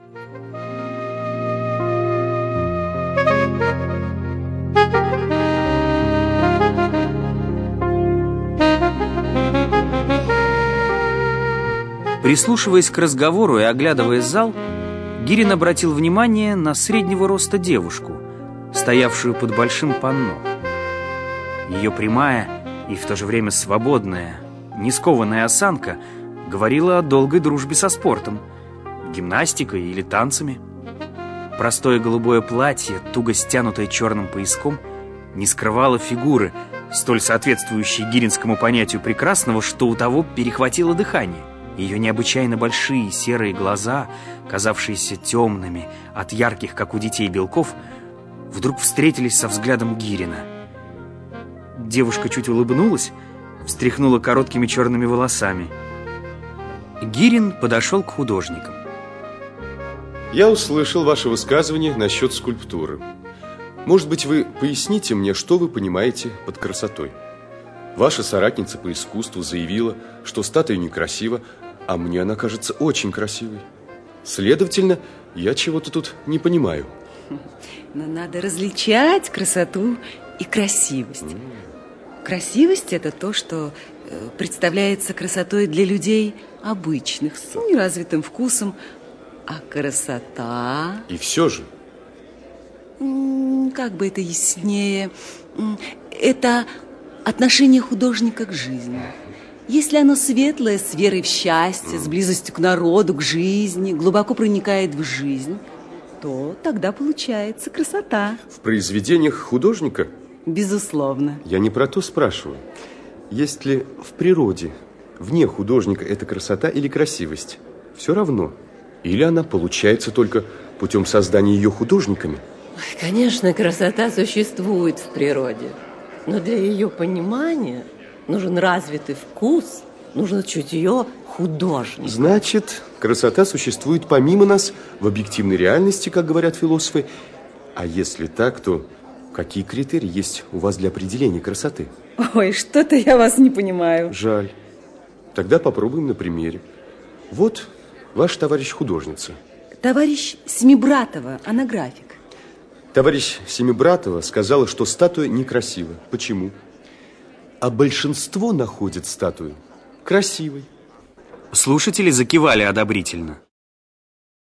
Прислушиваясь к разговору и оглядывая зал, Гирин обратил внимание на среднего роста девушку, стоявшую под большим панно. Ее прямая и в то же время свободная, не скованная осанка говорила о долгой дружбе со спортом, гимнастикой или танцами. Простое голубое платье, туго стянутое черным пояском, не скрывало фигуры, столь соответствующей гиринскому понятию прекрасного, что у того перехватило дыхание. Ее необычайно большие серые глаза, казавшиеся темными от ярких, как у детей, белков, вдруг встретились со взглядом Гирина. Девушка чуть улыбнулась, встряхнула короткими черными волосами. Гирин подошел к художникам. Я услышал ваше высказывание насчет скульптуры. Может быть, вы поясните мне, что вы понимаете под красотой? Ваша соратница по искусству заявила, что статуя некрасива, а мне она кажется очень красивой. Следовательно, я чего-то тут не понимаю. Но надо различать красоту и красивость. Красивость – это то, что представляется красотой для людей обычных, с неразвитым вкусом. А красота… И все же… Как бы это яснее… Это отношение художника к жизни. Если оно светлое, с верой в счастье, с близостью к народу, к жизни, глубоко проникает в жизнь, то тогда получается красота. В произведениях художника? Безусловно. Я не про то спрашиваю. Есть ли в природе, вне художника, эта красота или красивость? Все равно. Или она получается только путем создания ее художниками? Конечно, красота существует в природе. Но для ее понимания нужен развитый вкус, нужно чутье художника. Значит, красота существует помимо нас в объективной реальности, как говорят философы. А если так, то какие критерии есть у вас для определения красоты? Ой, что-то я вас не понимаю. Жаль. Тогда попробуем на примере. Вот ваш товарищ художница. Товарищ Семибратова, она график. Товарищ Семибратова сказала, что статуя некрасива. Почему? А большинство находит статую красивой. Слушатели закивали одобрительно.